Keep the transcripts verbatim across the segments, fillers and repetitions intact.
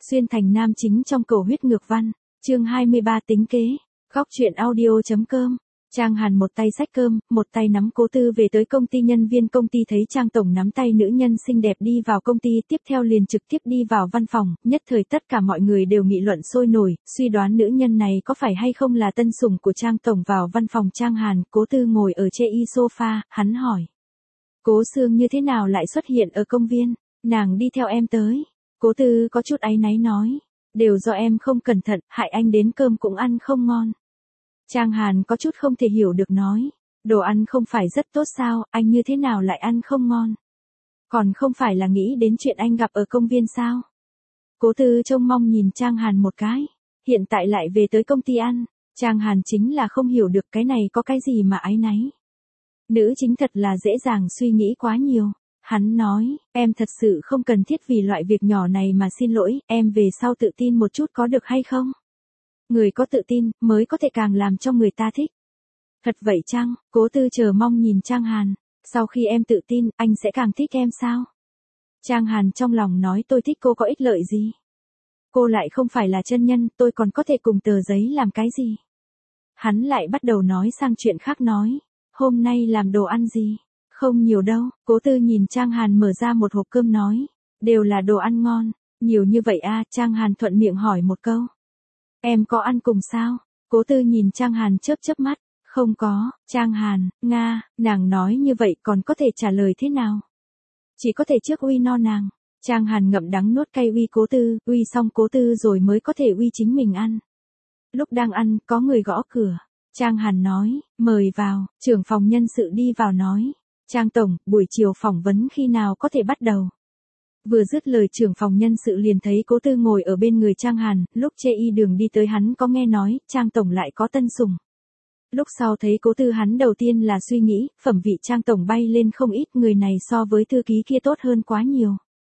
Xuyên thành nam chính trong cầu huyết ngược văn, chương hai mươi ba tính kế, góc truyện audio.com. Trang Hàn một tay xách cơm, một tay nắm Cố Tư về tới công ty. Nhân viên công ty thấy Trang tổng nắm tay nữ nhân xinh đẹp đi vào công ty, tiếp theo liền trực tiếp đi vào văn phòng, nhất thời tất cả mọi người đều nghị luận sôi nổi, suy đoán nữ nhân này có phải hay không là tân sủng của Trang tổng. Vào văn phòng Trang Hàn, Cố Tư ngồi ở chê y sofa, hắn hỏi: Cố Sương như thế nào lại xuất hiện ở công viên? Nàng đi theo em tới. Cố Tư có chút áy náy nói: đều do em không cẩn thận, hại anh đến cơm cũng ăn không ngon. Trang Hàn có chút không thể hiểu được nói: đồ ăn không phải rất tốt sao, anh như thế nào lại ăn không ngon? Còn không phải là nghĩ đến chuyện anh gặp ở công viên sao? Cố Tư trông mong nhìn Trang Hàn một cái, hiện tại lại về tới công ty ăn. Trang Hàn chính là không hiểu được cái này có cái gì mà áy náy. Nữ chính thật là dễ dàng suy nghĩ quá nhiều. Hắn nói: em thật sự không cần thiết vì loại việc nhỏ này mà xin lỗi, em về sau tự tin một chút có được hay không? Người có tự tin, mới có thể càng làm cho người ta thích. Thật vậy chăng? Cố Tư chờ mong nhìn Trang Hàn. Sau khi em tự tin, anh sẽ càng thích em sao? Trang Hàn trong lòng nói: tôi thích cô có ích lợi gì? Cô lại không phải là chân nhân, tôi còn có thể cùng tờ giấy làm cái gì? Hắn lại bắt đầu nói sang chuyện khác nói: hôm nay làm đồ ăn gì? Không nhiều đâu. Cố Tư nhìn Trang Hàn mở ra một hộp cơm nói: đều là đồ ăn ngon. Nhiều như vậy à? Trang Hàn thuận miệng hỏi một câu: em có ăn cùng sao? Cố Tư nhìn Trang Hàn chớp chớp mắt: không có. Trang Hàn: Nga, nàng nói như vậy còn có thể trả lời thế nào? Chỉ có thể trước uy no nàng. Trang Hàn ngậm đắng nuốt cay uy Cố Tư, uy xong Cố Tư rồi mới có thể uy chính mình ăn. Lúc đang ăn, có người gõ cửa. Trang Hàn nói: mời vào. Trưởng phòng nhân sự đi vào nói: Trang tổng, buổi chiều phỏng vấn khi nào có thể bắt đầu? Vừa dứt lời, trưởng phòng nhân sự liền thấy Cố Tư ngồi ở bên người Trang Hàn. Lúc chê y đường đi tới hắn có nghe nói Trang tổng lại có tân sủng. Lúc sau thấy Cố Tư, hắn đầu tiên là suy nghĩ phẩm vị Trang tổng bay lên không ít, người này so với thư ký kia tốt hơn quá nhiều.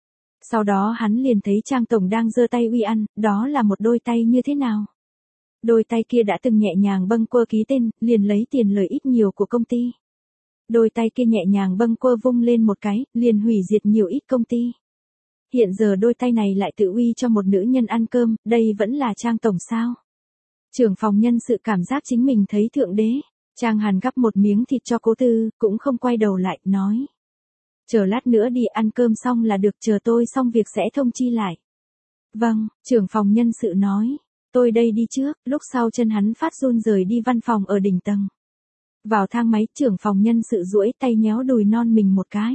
Sau đó hắn liền thấy Trang tổng đang giơ tay uy ăn, đó là một đôi tay như thế nào? Đôi tay kia đã từng nhẹ nhàng bâng quơ ký tên, liền lấy tiền lời ít nhiều của công ty. Đôi tay kia nhẹ nhàng bâng quơ vung lên một cái, liền hủy diệt nhiều ít công ty. Hiện giờ đôi tay này lại tự uy cho một nữ nhân ăn cơm, đây vẫn là Trang tổng sao? Trưởng phòng nhân sự cảm giác chính mình thấy thượng đế. Trang Hàn gắp một miếng thịt cho Cố Tư, cũng không quay đầu lại, nói: chờ lát nữa đi, ăn cơm xong là được, chờ tôi xong việc sẽ thông chi lại. Vâng. Trưởng phòng nhân sự nói: tôi đây đi trước. Lúc sau chân hắn phát run rời đi văn phòng ở đỉnh tầng. Vào thang máy, trưởng phòng nhân sự duỗi tay nhéo đùi non mình một cái.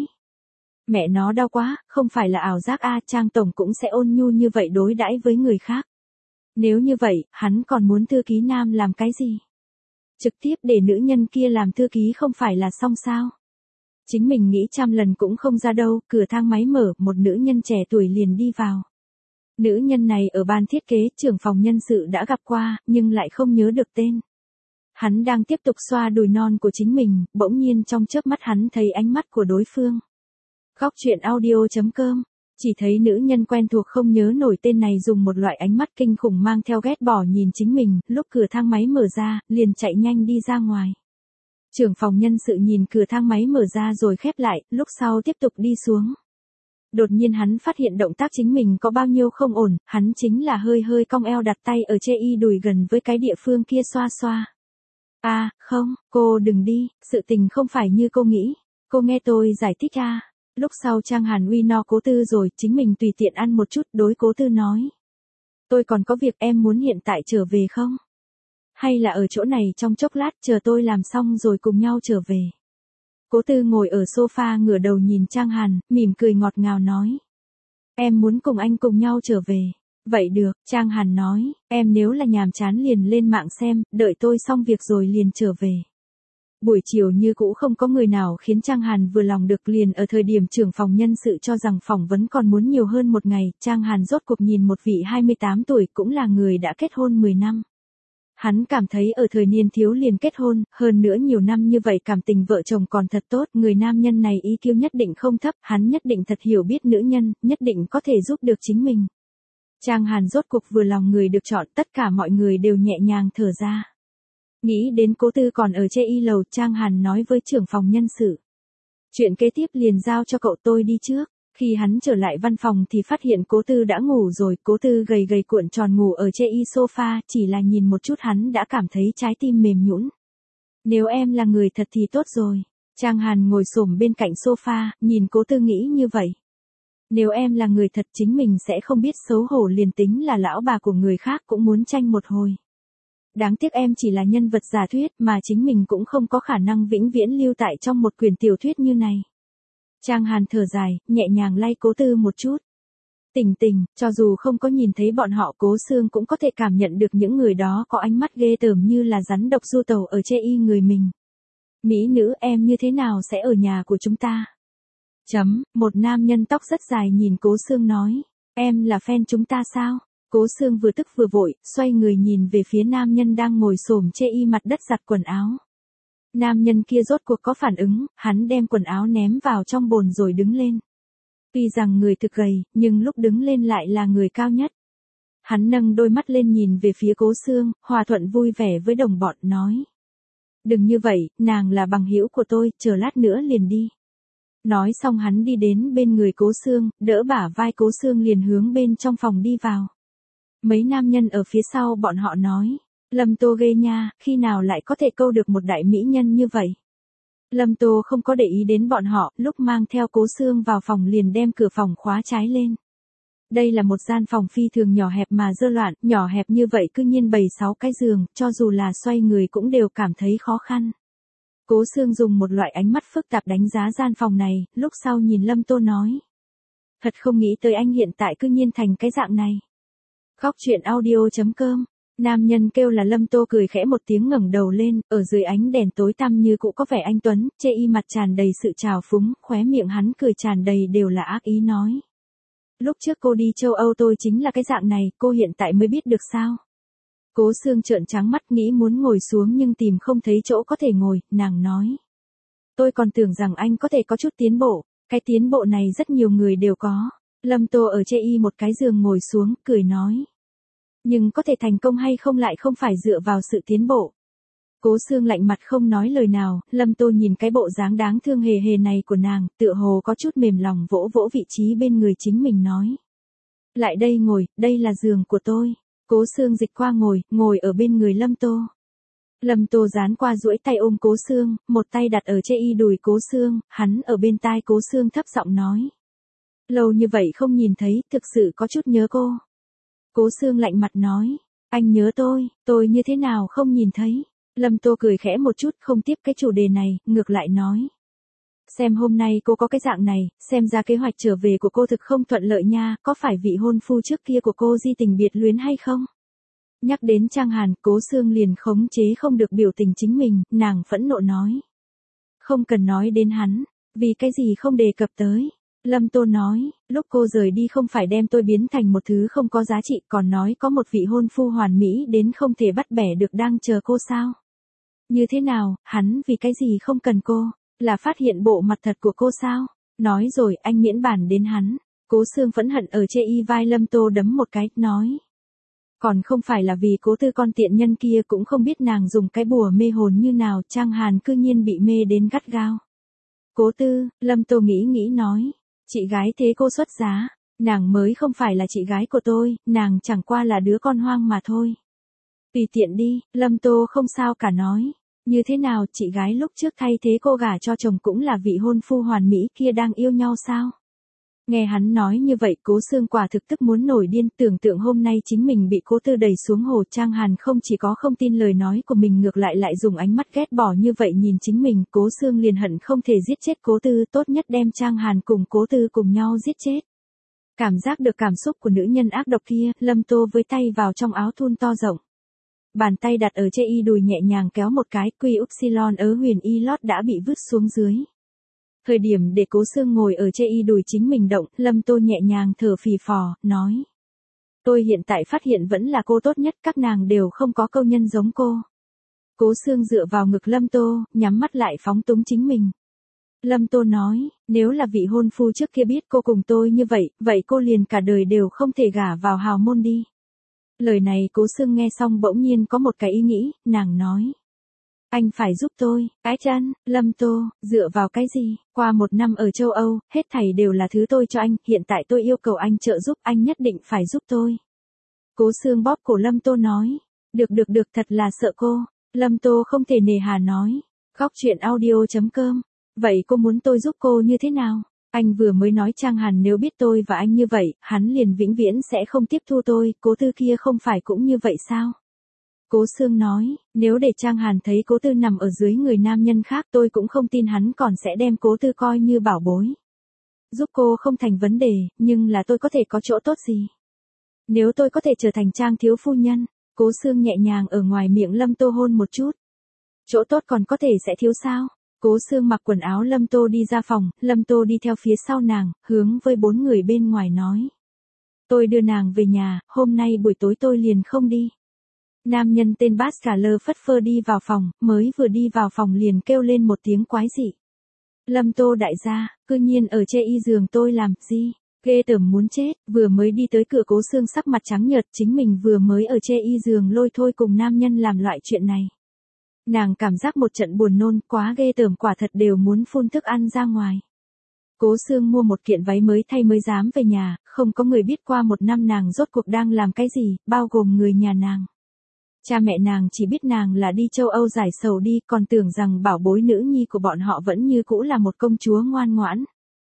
Mẹ nó đau quá, không phải là ảo giác a? Trang tổng cũng sẽ ôn nhu như vậy đối đãi với người khác. Nếu như vậy, hắn còn muốn thư ký nam làm cái gì? Trực tiếp để nữ nhân kia làm thư ký không phải là xong sao? Chính mình nghĩ trăm lần cũng không ra đâu. Cửa thang máy mở, một nữ nhân trẻ tuổi liền đi vào. Nữ nhân này ở ban thiết kế, trưởng phòng nhân sự đã gặp qua, nhưng lại không nhớ được tên. Hắn đang tiếp tục xoa đùi non của chính mình, bỗng nhiên trong chớp mắt hắn thấy ánh mắt của đối phương. Góc truyện audio.com. Chỉ thấy nữ nhân quen thuộc không nhớ nổi tên này dùng một loại ánh mắt kinh khủng mang theo ghét bỏ nhìn chính mình, lúc cửa thang máy mở ra, liền chạy nhanh đi ra ngoài. Trưởng phòng nhân sự nhìn cửa thang máy mở ra rồi khép lại, lúc sau tiếp tục đi xuống. Đột nhiên hắn phát hiện động tác chính mình có bao nhiêu không ổn, hắn chính là hơi hơi cong eo đặt tay ở chê y đùi gần với cái địa phương kia xoa xoa. À, không, cô đừng đi, sự tình không phải như cô nghĩ. Cô nghe tôi giải thích à. Lúc sau Trang Hàn uy no Cố Tư rồi, chính mình tùy tiện ăn một chút, đối Cố Tư nói: tôi còn có việc, em muốn hiện tại trở về không? Hay là ở chỗ này trong chốc lát, chờ tôi làm xong rồi cùng nhau trở về? Cố Tư ngồi ở sofa ngửa đầu nhìn Trang Hàn, mỉm cười ngọt ngào nói: em muốn cùng anh cùng nhau trở về. Vậy được. Trang Hàn nói: em nếu là nhàm chán liền lên mạng xem, đợi tôi xong việc rồi liền trở về. Buổi chiều như cũ không có người nào khiến Trang Hàn vừa lòng được, liền ở thời điểm trưởng phòng nhân sự cho rằng phỏng vấn còn muốn nhiều hơn một ngày, Trang Hàn rốt cuộc nhìn một vị hai mươi tám tuổi cũng là người đã kết hôn mười năm. Hắn cảm thấy ở thời niên thiếu liền kết hôn, hơn nữa nhiều năm như vậy cảm tình vợ chồng còn thật tốt, người nam nhân này i kiu nhất định không thấp, hắn nhất định thật hiểu biết nữ nhân, nhất định có thể giúp được chính mình. Trang Hàn rốt cuộc vừa lòng người được chọn, tất cả mọi người đều nhẹ nhàng thở ra. Nghĩ đến Cố Tư còn ở chê y lầu, Trang Hàn nói với trưởng phòng nhân sự: chuyện kế tiếp liền giao cho cậu, tôi đi trước. Khi hắn trở lại văn phòng thì phát hiện cố tư đã ngủ rồi, cố tư gầy gầy cuộn tròn ngủ ở chê y sofa, chỉ là nhìn một chút hắn đã cảm thấy trái tim mềm nhũn. Nếu em là người thật thì tốt rồi. Trang Hàn ngồi xổm bên cạnh sofa, nhìn cố tư nghĩ như vậy. Nếu em là người thật chính mình sẽ không biết xấu hổ, liền tính là lão bà của người khác cũng muốn tranh một hồi. Đáng tiếc em chỉ là nhân vật giả thuyết mà chính mình cũng không có khả năng vĩnh viễn lưu tại trong một quyển tiểu thuyết như này. Trang Hàn thở dài, nhẹ nhàng lay cố tư một chút. Tình tình, cho dù không có nhìn thấy bọn họ, Cố Xương cũng có thể cảm nhận được những người đó có ánh mắt ghê tởm như là rắn độc du tẩu ở chê y người mình. Mỹ nữ, em như thế nào sẽ ở nhà của chúng ta? Chấm, một nam nhân tóc rất dài nhìn Cố Xương nói. Em là fan chúng ta sao? Cố Xương vừa tức vừa vội, xoay người nhìn về phía nam nhân đang ngồi xổm chê y mặt đất giặt quần áo. Nam nhân kia rốt cuộc có phản ứng, hắn đem quần áo ném vào trong bồn rồi đứng lên. Tuy rằng người thực gầy, nhưng lúc đứng lên lại là người cao nhất. Hắn nâng đôi mắt lên nhìn về phía Cố Xương, hòa thuận vui vẻ với đồng bọn nói. Đừng như vậy, nàng là bằng hữu của tôi, chờ lát nữa liền đi. Nói xong hắn đi đến bên người Cố Xương, đỡ bả vai Cố Xương liền hướng bên trong phòng đi vào. Mấy nam nhân ở phía sau bọn họ nói. Lâm Tô ghê nha, khi nào lại có thể câu được một đại mỹ nhân như vậy. Lâm Tô không có để ý đến bọn họ, lúc mang theo Cố Xương vào phòng liền đem cửa phòng khóa trái lên. Đây là một gian phòng phi thường nhỏ hẹp mà dơ loạn, nhỏ hẹp như vậy cư nhiên bày sáu cái giường, cho dù là xoay người cũng đều cảm thấy khó khăn. Cố Xương dùng một loại ánh mắt phức tạp đánh giá gian phòng này, lúc sau nhìn Lâm Tô nói. Thật không nghĩ tới anh hiện tại cư nhiên thành cái dạng này. Khóc chuyện audio chấm com. Nam nhân kêu là Lâm Tô cười khẽ một tiếng ngẩng đầu lên, ở dưới ánh đèn tối tăm như cũ có vẻ anh tuấn, chê y mặt tràn đầy sự trào phúng, khóe miệng hắn cười tràn đầy đều là ác ý nói. Lúc trước cô đi châu Âu tôi chính là cái dạng này, cô hiện tại mới biết được sao? Cố Xương trợn trắng mắt nghĩ muốn ngồi xuống nhưng tìm không thấy chỗ có thể ngồi, nàng nói. Tôi còn tưởng rằng anh có thể có chút tiến bộ, cái tiến bộ này rất nhiều người đều có. Lâm Tô ở chê y một cái giường ngồi xuống, cười nói. Nhưng có thể thành công hay không lại không phải dựa vào sự tiến bộ. Cố Xương lạnh mặt không nói lời nào, Lâm Tô nhìn cái bộ dáng đáng thương hề hề này của nàng, tựa hồ có chút mềm lòng vỗ vỗ vị trí bên người chính mình nói. Lại đây ngồi, đây là giường của tôi. Cố Xương dịch qua ngồi, ngồi ở bên người Lâm Tô. Lâm Tô dán qua duỗi tay ôm Cố Xương, một tay đặt ở chê y đùi Cố Xương, hắn ở bên tai Cố Xương thấp giọng nói. Lâu như vậy không nhìn thấy, thực sự có chút nhớ cô. Cố Xương lạnh mặt nói, anh nhớ tôi, tôi như thế nào không nhìn thấy. Lâm Tô cười khẽ một chút không tiếp cái chủ đề này, ngược lại nói. Xem hôm nay cô có cái dạng này, xem ra kế hoạch trở về của cô thực không thuận lợi nha, có phải vị hôn phu trước kia của cô di tình biệt luyến hay không? Nhắc đến Trang Hàn, Cố Xương liền khống chế không được biểu tình chính mình, nàng phẫn nộ nói. Không cần nói đến hắn, vì cái gì không đề cập tới. Lâm Tô nói, lúc cô rời đi không phải đem tôi biến thành một thứ không có giá trị, còn nói có một vị hôn phu hoàn mỹ đến không thể bắt bẻ được đang chờ cô sao? Như thế nào, hắn vì cái gì không cần cô? Là phát hiện bộ mặt thật của cô sao? Nói rồi anh miễn bản đến hắn. Cố Xương phẫn hận ở chê y vai Lâm Tô đấm một cái, nói. Còn không phải là vì Cố Tư con tiện nhân kia cũng không biết nàng dùng cái bùa mê hồn như nào, Trang Hàn cư nhiên bị mê đến gắt gao. Cố Tư, Lâm Tô nghĩ nghĩ nói. Chị gái thế cô xuất giá, nàng mới không phải là chị gái của tôi, nàng chẳng qua là đứa con hoang mà thôi. Tùy tiện đi, Lâm Tô không sao cả nói. Như thế nào, chị gái lúc trước thay thế cô gả cho chồng cũng là vị hôn phu hoàn mỹ kia đang yêu nhau sao? Nghe hắn nói như vậy, Cố Xương quả thực tức muốn nổi điên, tưởng tượng hôm nay chính mình bị Cố Tư đẩy xuống hồ. Trang Hàn không chỉ có không tin lời nói của mình, ngược lại lại dùng ánh mắt ghét bỏ như vậy nhìn chính mình, Cố Xương liền hận không thể giết chết Cố Tư, tốt nhất đem Trang Hàn cùng Cố Tư cùng nhau giết chết. Cảm giác được cảm xúc của nữ nhân ác độc kia, Lâm Tô với tay vào trong áo thun to rộng. Bàn tay đặt ở chê y đùi nhẹ nhàng kéo một cái, quy upsilon ớ huyền y lót đã bị vứt xuống dưới. Thời điểm để Cố Xương ngồi ở chê y đùi chính mình động, Lâm Tô nhẹ nhàng thở phì phò, nói. Tôi hiện tại phát hiện vẫn là cô tốt nhất, các nàng đều không có câu nhân giống cô. Cố Xương dựa vào ngực Lâm Tô, nhắm mắt lại phóng túng chính mình. Lâm Tô nói, nếu là vị hôn phu trước kia biết cô cùng tôi như vậy, vậy cô liền cả đời đều không thể gả vào hào môn đi. Lời này Cố Xương nghe xong bỗng nhiên có một cái ý nghĩ, nàng nói. Anh phải giúp tôi, cái chân, Lâm Tô, dựa vào cái gì, qua một năm ở châu Âu, hết thảy đều là thứ tôi cho anh, hiện tại tôi yêu cầu anh trợ giúp, anh nhất định phải giúp tôi. Cố Sương bóp cổ Lâm Tô nói, được được được, thật là sợ cô. Lâm Tô không thể nề hà nói, khóc chuyện audio.com, vậy cô muốn tôi giúp cô như thế nào? Anh vừa mới nói Trang Hàn nếu biết tôi và anh như vậy, hắn liền vĩnh viễn sẽ không tiếp thu tôi, Cố Tư kia không phải cũng như vậy sao? Cố Sương nói, nếu để Trang Hàn thấy Cố Tư nằm ở dưới người nam nhân khác tôi cũng không tin hắn còn sẽ đem Cố Tư coi như bảo bối. Giúp cô không thành vấn đề, nhưng là tôi có thể có chỗ tốt gì? Nếu tôi có thể trở thành Trang thiếu phu nhân, Cố Sương nhẹ nhàng ở ngoài miệng Lâm Tô hôn một chút. Chỗ tốt còn có thể sẽ thiếu sao? Cố Sương mặc quần áo Lâm Tô đi ra phòng, Lâm Tô đi theo phía sau nàng, hướng với bốn người bên ngoài nói. Tôi đưa nàng về nhà, hôm nay buổi tối tôi liền không đi. Nam nhân tên Pascal phất phơ đi vào phòng, mới vừa đi vào phòng liền kêu lên một tiếng quái dị. Lâm Tô đại gia, cư nhiên ở chê y giường tôi làm gì? Ghê tởm muốn chết, vừa mới đi tới cửa Cố Sương sắc mặt trắng nhợt, chính mình vừa mới ở chê y giường lôi thôi cùng nam nhân làm loại chuyện này. Nàng cảm giác một trận buồn nôn, quá ghê tởm, quả thật đều muốn phun thức ăn ra ngoài. Cố Sương mua một kiện váy mới thay mới dám về nhà, không có người biết qua một năm nàng rốt cuộc đang làm cái gì, bao gồm người nhà nàng. Cha mẹ nàng chỉ biết nàng là đi châu Âu giải sầu đi, còn tưởng rằng bảo bối nữ nhi của bọn họ vẫn như cũ là một công chúa ngoan ngoãn.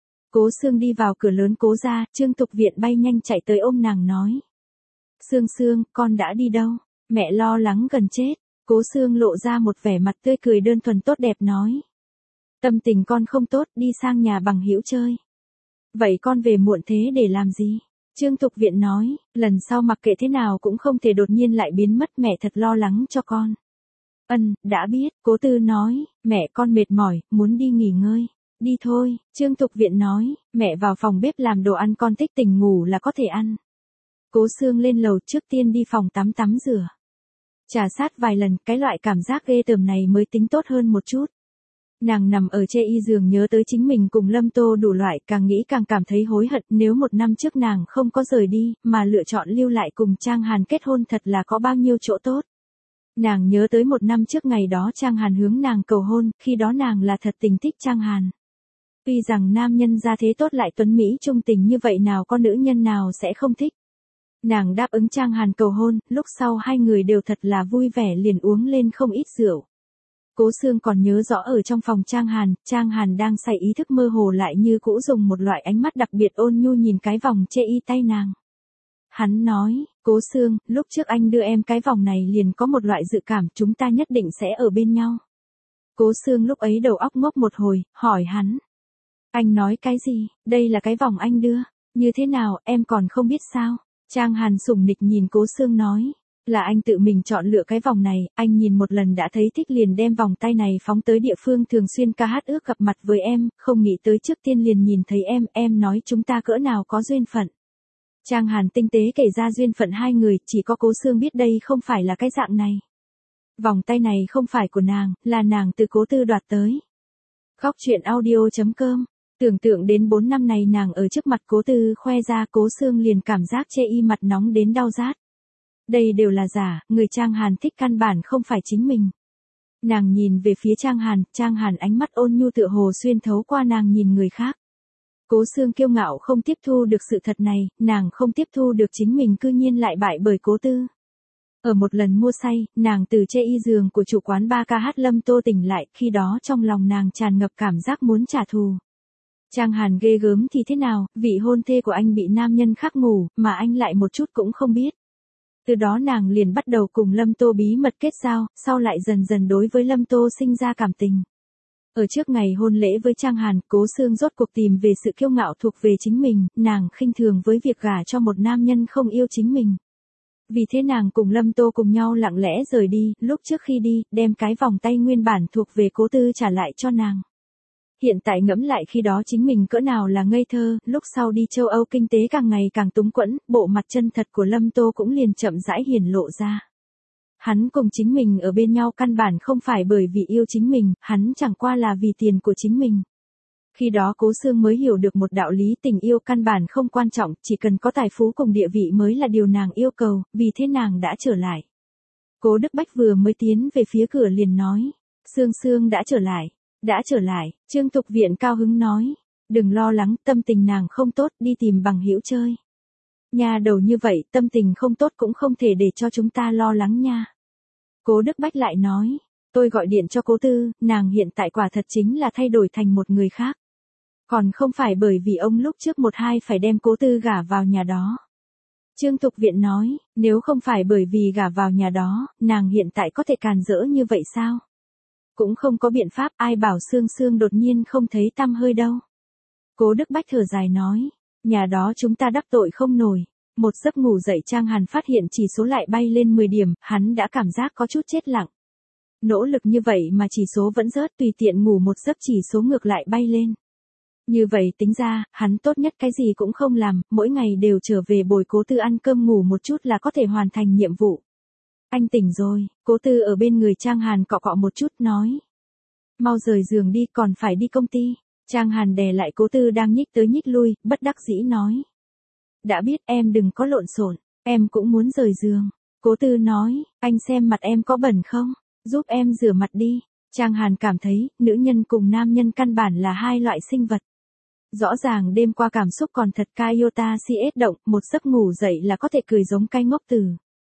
Cố Sương đi vào cửa lớn Cố gia, Trương Tục Viện bay nhanh chạy tới ôm nàng nói. Sương Sương, con đã đi đâu? Mẹ lo lắng gần chết. Cố Sương lộ ra một vẻ mặt tươi cười đơn thuần tốt đẹp nói. Tâm tình con không tốt, đi sang nhà bằng hữu chơi. Vậy con về muộn thế để làm gì? Trương Tục Viện nói, lần sau mặc kệ thế nào cũng không thể đột nhiên lại biến mất, mẹ thật lo lắng cho con. Ân, đã biết, Cố Tư nói, mẹ con mệt mỏi, muốn đi nghỉ ngơi. Đi thôi, Trương Tục Viện nói, mẹ vào phòng bếp làm đồ ăn, con thích tỉnh ngủ là có thể ăn. Cố Sương lên lầu trước tiên đi phòng tắm tắm rửa. Trà sát vài lần, cái loại cảm giác ghê tởm này mới tính tốt hơn một chút. Nàng nằm ở chê y giường nhớ tới chính mình cùng Lâm Tô đủ loại, càng nghĩ càng cảm thấy hối hận, nếu một năm trước nàng không có rời đi, mà lựa chọn lưu lại cùng Trang Hàn kết hôn thật là có bao nhiêu chỗ tốt. Nàng nhớ tới một năm trước ngày đó Trang Hàn hướng nàng cầu hôn, khi đó nàng là thật tình thích Trang Hàn. Tuy rằng nam nhân gia thế tốt lại tuấn Mỹ trung tình như vậy nào có nữ nhân nào sẽ không thích. Nàng đáp ứng Trang Hàn cầu hôn, lúc sau hai người đều thật là vui vẻ liền uống lên không ít rượu. Cố Sương còn nhớ rõ ở trong phòng Trang Hàn, Trang Hàn đang say ý thức mơ hồ lại như cũ dùng một loại ánh mắt đặc biệt ôn nhu nhìn cái vòng chê y tay nàng. Hắn nói, Cố Sương, lúc trước anh đưa em cái vòng này liền có một loại dự cảm chúng ta nhất định sẽ ở bên nhau. Cố Sương lúc ấy đầu óc ngốc một hồi, hỏi hắn. Anh nói cái gì, đây là cái vòng anh đưa, như thế nào, em còn không biết sao? Trang Hàn sủng nịch nhìn Cố Sương nói, là anh tự mình chọn lựa cái vòng này, anh nhìn một lần đã thấy thích liền đem vòng tay này phóng tới địa phương thường xuyên ca hát ước gặp mặt với em, không nghĩ tới trước tiên liền nhìn thấy em, em nói chúng ta cỡ nào có duyên phận. Trang Hàn tinh tế kể ra duyên phận hai người, chỉ có Cố Sương biết đây không phải là cái dạng này. Vòng tay này không phải của nàng, là nàng từ Cố Tư đoạt tới. Khóc chuyện audio.com. Tưởng tượng đến bốn năm này nàng ở trước mặt Cố Tư khoe ra, Cố Sương liền cảm giác chê y mặt nóng đến đau rát. Đây đều là giả, người Trang Hàn thích căn bản không phải chính mình. Nàng nhìn về phía Trang Hàn, Trang Hàn ánh mắt ôn nhu tựa hồ xuyên thấu qua nàng nhìn người khác. Cố Sương kiêu ngạo không tiếp thu được sự thật này, nàng không tiếp thu được chính mình cư nhiên lại bại bởi Cố Tư. Ở một lần mua say, nàng từ chê y giường của chủ quán ba ca hát Lâm Tô tỉnh lại, khi đó trong lòng nàng tràn ngập cảm giác muốn trả thù. Trang Hàn ghê gớm thì thế nào, vị hôn thê của anh bị nam nhân khác ngủ, mà anh lại một chút cũng không biết. Từ đó nàng liền bắt đầu cùng Lâm Tô bí mật kết giao, sau lại dần dần đối với Lâm Tô sinh ra cảm tình. Ở trước ngày hôn lễ với Trang Hàn, Cố Sương rốt cuộc tìm về sự kiêu ngạo thuộc về chính mình, nàng khinh thường với việc gả cho một nam nhân không yêu chính mình. Vì thế nàng cùng Lâm Tô cùng nhau lặng lẽ rời đi, lúc trước khi đi, đem cái vòng tay nguyên bản thuộc về Cố Tư trả lại cho nàng. Hiện tại ngẫm lại khi đó chính mình cỡ nào là ngây thơ, lúc sau đi châu Âu kinh tế càng ngày càng túng quẫn, bộ mặt chân thật của Lâm Tô cũng liền chậm rãi hiển lộ ra. Hắn cùng chính mình ở bên nhau căn bản không phải bởi vì yêu chính mình, hắn chẳng qua là vì tiền của chính mình. Khi đó Cố Sương mới hiểu được một đạo lý, tình yêu căn bản không quan trọng, chỉ cần có tài phú cùng địa vị mới là điều nàng yêu cầu, vì thế nàng đã trở lại. Cố Đức Bách vừa mới tiến về phía cửa liền nói. Sương Sương đã trở lại, đã trở lại, Trương Thục Viện cao hứng nói. Đừng lo lắng, tâm tình nàng không tốt, đi tìm bằng hữu chơi. Nhà đầu như vậy, tâm tình không tốt cũng không thể để cho chúng ta lo lắng nha. Cố Đức Bách lại nói, tôi gọi điện cho Cố Tư, nàng hiện tại quả thật chính là thay đổi thành một người khác. Còn không phải bởi vì ông lúc trước một hai phải đem Cố Tư gả vào nhà đó. Trương Thục Viện nói, nếu không phải bởi vì gả vào nhà đó, nàng hiện tại có thể càn rỡ như vậy sao? Cũng không có biện pháp, ai bảo Sương Sương đột nhiên không thấy tăm hơi đâu. Cố Đức Bách thở dài nói, nhà đó chúng ta đắc tội không nổi. Một giấc ngủ dậy Trang Hàn phát hiện chỉ số lại bay lên mười điểm, hắn đã cảm giác có chút chết lặng. Nỗ lực như vậy mà chỉ số vẫn rớt, tùy tiện ngủ một giấc chỉ số ngược lại bay lên. Như vậy tính ra, hắn tốt nhất cái gì cũng không làm, mỗi ngày đều trở về bồi Cố Tư ăn cơm ngủ một chút là có thể hoàn thành nhiệm vụ. Anh tỉnh rồi, Cố Tư ở bên người Trang Hàn cọ cọ một chút nói. Mau rời giường đi, còn phải đi công ty. Trang Hàn đè lại Cố Tư đang nhích tới nhích lui, bất đắc dĩ nói. Đã biết em đừng có lộn xộn, em cũng muốn rời giường. Cố Tư nói, anh xem mặt em có bẩn không, giúp em rửa mặt đi. Trang Hàn cảm thấy, nữ nhân cùng nam nhân căn bản là hai loại sinh vật. Rõ ràng đêm qua cảm xúc còn thật Iota xê ét động, một giấc ngủ dậy là có thể cười giống cái ngốc từ.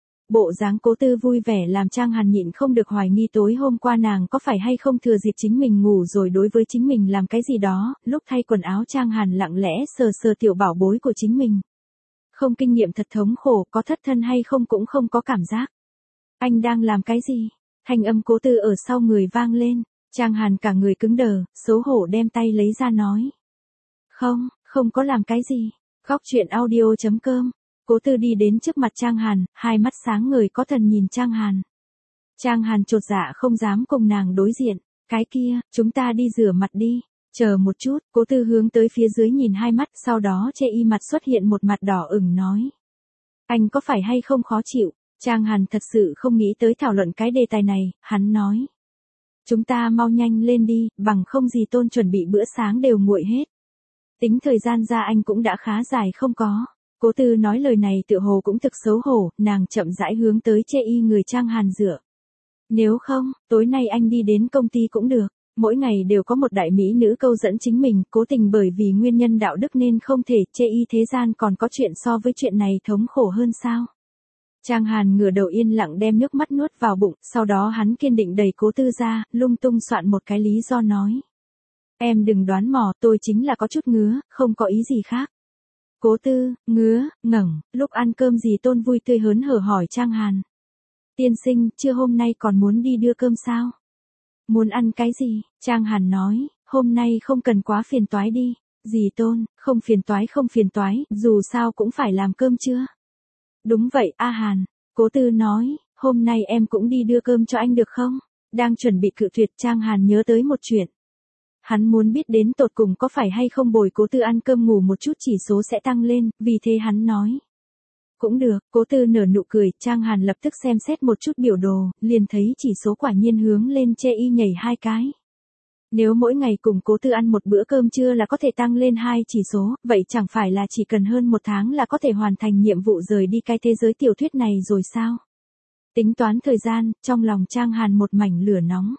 Bộ dáng Cố Tư vui vẻ làm Trang Hàn nhịn không được hoài nghi tối hôm qua nàng có phải hay không thừa dịp chính mình ngủ rồi đối với chính mình làm cái gì đó, lúc thay quần áo Trang Hàn lặng lẽ sờ sờ tiểu bảo bối của chính mình. Không kinh nghiệm thật thống khổ, có thất thân hay không cũng không có cảm giác. Anh đang làm cái gì? Thanh âm Cố Tư ở sau người vang lên, Trang Hàn cả người cứng đờ, xấu hổ đem tay lấy ra nói. Không, không có làm cái gì. Khóc chuyện audio chấm com. Cố Tư đi đến trước mặt Trang Hàn, hai mắt sáng ngời có thần nhìn Trang Hàn. Trang Hàn chột dạ không dám cùng nàng đối diện. Cái kia, chúng ta đi rửa mặt đi. Chờ một chút, Cố Tư hướng tới phía dưới nhìn hai mắt, sau đó chê y mặt xuất hiện một mặt đỏ ửng nói. Anh có phải hay không khó chịu? Trang Hàn thật sự không nghĩ tới thảo luận cái đề tài này, hắn nói. Chúng ta mau nhanh lên đi, bằng không gì Tôn chuẩn bị bữa sáng đều nguội hết. Tính thời gian ra anh cũng đã khá dài không có. Cố Tư nói lời này tựa hồ cũng thực xấu hổ, nàng chậm rãi hướng tới chê y người Trang Hàn rửa. Nếu không, tối nay anh đi đến công ty cũng được. Mỗi ngày đều có một đại mỹ nữ câu dẫn chính mình, cố tình bởi vì nguyên nhân đạo đức nên không thể, chê y thế gian còn có chuyện so với chuyện này thống khổ hơn sao. Trang Hàn ngửa đầu yên lặng đem nước mắt nuốt vào bụng, sau đó hắn kiên định đẩy Cố Tư ra, lung tung soạn một cái lý do nói. Em đừng đoán mò, tôi chính là có chút ngứa, không có ý gì khác. Cố Tư, ngứa, ngẩng, lúc ăn cơm gì Tôn vui tươi hớn hở hỏi Trang Hàn. Tiên sinh, chưa hôm nay còn muốn đi đưa cơm sao? Muốn ăn cái gì? Trang Hàn nói, hôm nay không cần quá phiền toái đi. Dì Tôn, không phiền toái không phiền toái, dù sao cũng phải làm cơm chưa? Đúng vậy, A Hàn. Cố Tư nói, hôm nay em cũng đi đưa cơm cho anh được không? Đang chuẩn bị cự tuyệt, Trang Hàn nhớ tới một chuyện. Hắn muốn biết đến tột cùng có phải hay không bồi Cố Tư ăn cơm ngủ một chút chỉ số sẽ tăng lên, vì thế hắn nói. Cũng được, Cố Tư nở nụ cười, Trang Hàn lập tức xem xét một chút biểu đồ, liền thấy chỉ số quả nhiên hướng lên chê y nhảy hai cái. Nếu mỗi ngày cùng Cố Tư ăn một bữa cơm trưa là có thể tăng lên hai chỉ số, vậy chẳng phải là chỉ cần hơn một tháng là có thể hoàn thành nhiệm vụ rời đi cái thế giới tiểu thuyết này rồi sao? Tính toán thời gian, trong lòng Trang Hàn một mảnh lửa nóng.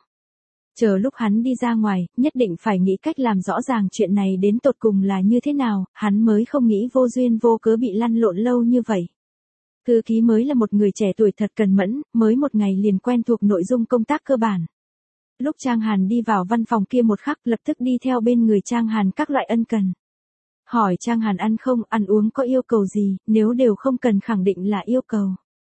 Chờ lúc hắn đi ra ngoài, nhất định phải nghĩ cách làm rõ ràng chuyện này đến tột cùng là như thế nào, hắn mới không nghĩ vô duyên vô cớ bị lăn lộn lâu như vậy. Thư ký mới là một người trẻ tuổi thật cần mẫn, mới một ngày liền quen thuộc nội dung công tác cơ bản. Lúc Trang Hàn đi vào văn phòng kia một khắc lập tức đi theo bên người Trang Hàn các loại ân cần. Hỏi Trang Hàn ăn không, ăn uống có yêu cầu gì, nếu đều không cần khẳng định là yêu cầu.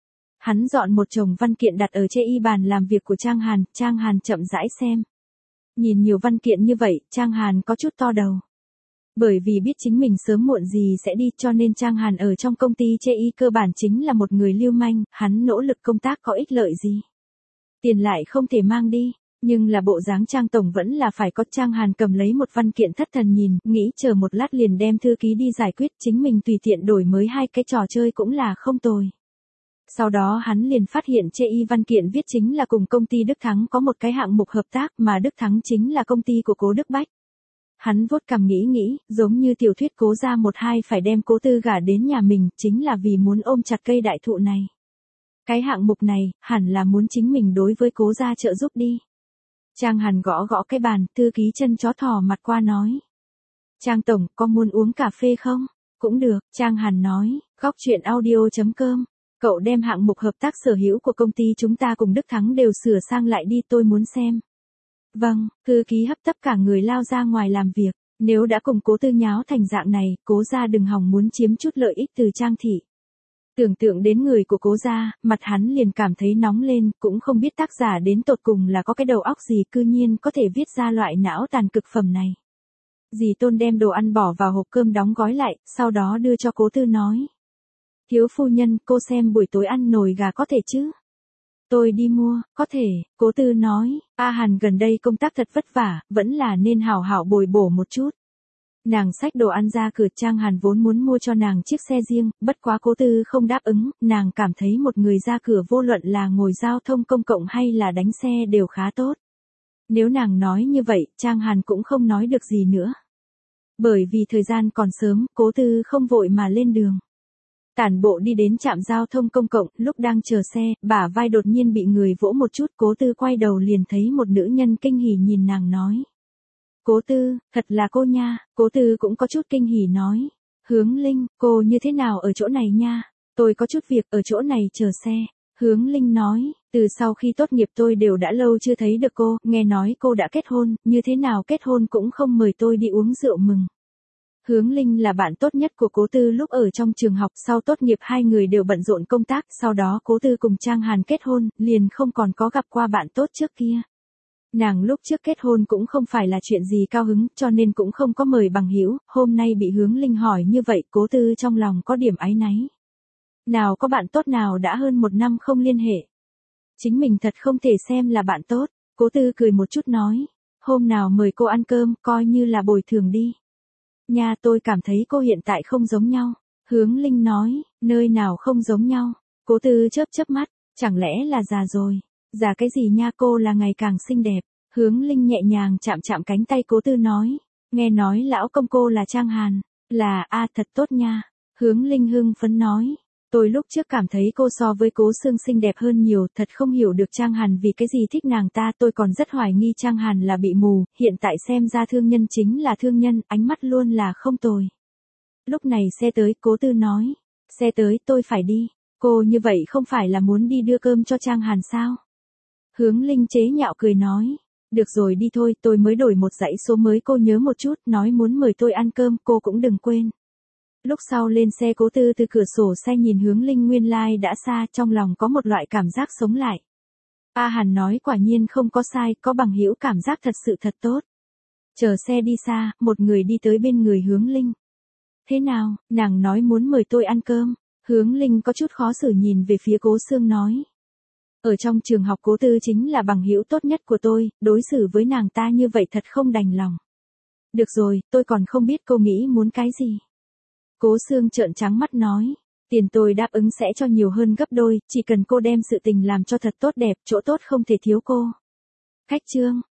Hắn dọn một chồng văn kiện đặt ở chê y bàn làm việc của Trang Hàn, Trang Hàn chậm rãi xem. Nhìn nhiều văn kiện như vậy, Trang Hàn có chút to đầu. Bởi vì biết chính mình sớm muộn gì sẽ đi cho nên Trang Hàn ở trong công ty chê y cơ bản chính là một người lưu manh, hắn nỗ lực công tác có ích lợi gì. Tiền lại không thể mang đi, nhưng là bộ dáng Trang Tổng vẫn là phải có. Trang Hàn cầm lấy một văn kiện thất thần nhìn, nghĩ chờ một lát liền đem thư ký đi giải quyết, chính mình tùy tiện đổi mới hai cái trò chơi cũng là không tồi. Sau đó hắn liền phát hiện chê y văn kiện viết chính là cùng công ty Đức Thắng có một cái hạng mục hợp tác mà Đức Thắng chính là công ty của Cố Đức Bách. Hắn vuốt cằm nghĩ nghĩ, giống như tiểu thuyết Cố gia một hai phải đem Cố Tư gả đến nhà mình, chính là vì muốn ôm chặt cây đại thụ này. Cái hạng mục này, hẳn là muốn chính mình đối với Cố gia trợ giúp đi. Trang Hàn gõ gõ cái bàn, thư ký chân chó thò mặt qua nói. Trang tổng, có muốn uống cà phê không? Cũng được, Trang Hàn nói, góc chuyện audio.com. Cậu đem hạng mục hợp tác sở hữu của công ty chúng ta cùng Đức Thắng đều sửa sang lại đi, tôi muốn xem. Vâng, thư ký hấp tấp cả người lao ra ngoài làm việc. Nếu đã cùng Cố Tư nháo thành dạng này, Cố gia đừng hòng muốn chiếm chút lợi ích từ Trang thị. Tưởng tượng đến người của Cố gia, mặt hắn liền cảm thấy nóng lên, cũng không biết tác giả đến tột cùng là có cái đầu óc gì cư nhiên có thể viết ra loại não tàn cực phẩm này. Dì Tôn đem đồ ăn bỏ vào hộp cơm đóng gói lại, sau đó đưa cho Cố Tư nói. Thiếu phu nhân, cô xem buổi tối ăn nồi gà có thể chứ? Tôi đi mua, có thể, Cố Tư nói, A Hàn gần đây công tác thật vất vả, vẫn là nên hảo hảo bồi bổ một chút. Nàng xách đồ ăn ra cửa, Trang Hàn vốn muốn mua cho nàng chiếc xe riêng, bất quá Cố Tư không đáp ứng, nàng cảm thấy một người ra cửa vô luận là ngồi giao thông công cộng hay là đánh xe đều khá tốt. Nếu nàng nói như vậy, Trang Hàn cũng không nói được gì nữa. Bởi vì thời gian còn sớm, Cố Tư không vội mà lên đường. Tản bộ đi đến trạm giao thông công cộng, lúc đang chờ xe, bả vai đột nhiên bị người vỗ một chút, Cố Tư quay đầu liền thấy một nữ nhân kinh hỉ nhìn nàng nói. Cố Tư, thật là cô nha, Cố Tư cũng có chút kinh hỉ nói. Hướng Linh, cô như thế nào ở chỗ này nha, tôi có chút việc ở chỗ này chờ xe. Hướng Linh nói, từ sau khi tốt nghiệp tôi đều đã lâu chưa thấy được cô, nghe nói cô đã kết hôn, như thế nào kết hôn cũng không mời tôi đi uống rượu mừng. Hướng Linh là bạn tốt nhất của Cố Tư lúc ở trong trường học, sau tốt nghiệp hai người đều bận rộn công tác, sau đó Cố Tư cùng Trang Hàn kết hôn, liền không còn có gặp qua bạn tốt trước kia. Nàng lúc trước kết hôn cũng không phải là chuyện gì cao hứng, cho nên cũng không có mời bằng hữu, hôm nay bị Hướng Linh hỏi như vậy, Cố Tư trong lòng có điểm áy náy. Nào có bạn tốt nào đã hơn một năm không liên hệ. Chính mình thật không thể xem là bạn tốt, Cố Tư cười một chút nói, hôm nào mời cô ăn cơm, coi như là bồi thường đi. Nha, tôi cảm thấy cô hiện tại không giống nhau. Hướng Linh nói, nơi nào không giống nhau. Cố Tư chớp chớp mắt, chẳng lẽ là già rồi. Già cái gì nha, cô là ngày càng xinh đẹp. Hướng Linh nhẹ nhàng chạm chạm cánh tay Cố Tư nói, nghe nói lão công cô là Trang Hàn. Là, a thật tốt nha. Hướng Linh hưng phấn nói, tôi lúc trước cảm thấy cô so với Cố Sương xinh đẹp hơn nhiều, thật không hiểu được Trang Hàn vì cái gì thích nàng ta, tôi còn rất hoài nghi Trang Hàn là bị mù, hiện tại xem ra thương nhân chính là thương nhân, ánh mắt luôn là không tồi. Lúc này xe tới, Cố Tư nói, xe tới, tôi phải đi, cô như vậy không phải là muốn đi đưa cơm cho Trang Hàn sao? Hướng Linh chế nhạo cười nói, được rồi đi thôi, tôi mới đổi một dãy số mới, cô nhớ một chút, nói muốn mời tôi ăn cơm, cô cũng đừng quên. Lúc sau lên xe, Cố Tư từ cửa sổ xe nhìn Hướng Linh nguyên lai like đã xa, trong lòng có một loại cảm giác sống lại. A Hàn nói quả nhiên không có sai, có bằng hữu cảm giác thật sự thật tốt. Chờ xe đi xa, một người đi tới bên người Hướng Linh. Thế nào, nàng nói muốn mời tôi ăn cơm. Hướng Linh có chút khó xử nhìn về phía Cố Sương nói. Ở trong trường học Cố Tư chính là bằng hữu tốt nhất của tôi, đối xử với nàng ta như vậy thật không đành lòng. Được rồi, tôi còn không biết cô nghĩ muốn cái gì. Cố Sương trợn trắng mắt nói, tiền tôi đáp ứng sẽ cho nhiều hơn gấp đôi, chỉ cần cô đem sự tình làm cho thật tốt đẹp, chỗ tốt không thể thiếu cô. Khách trương,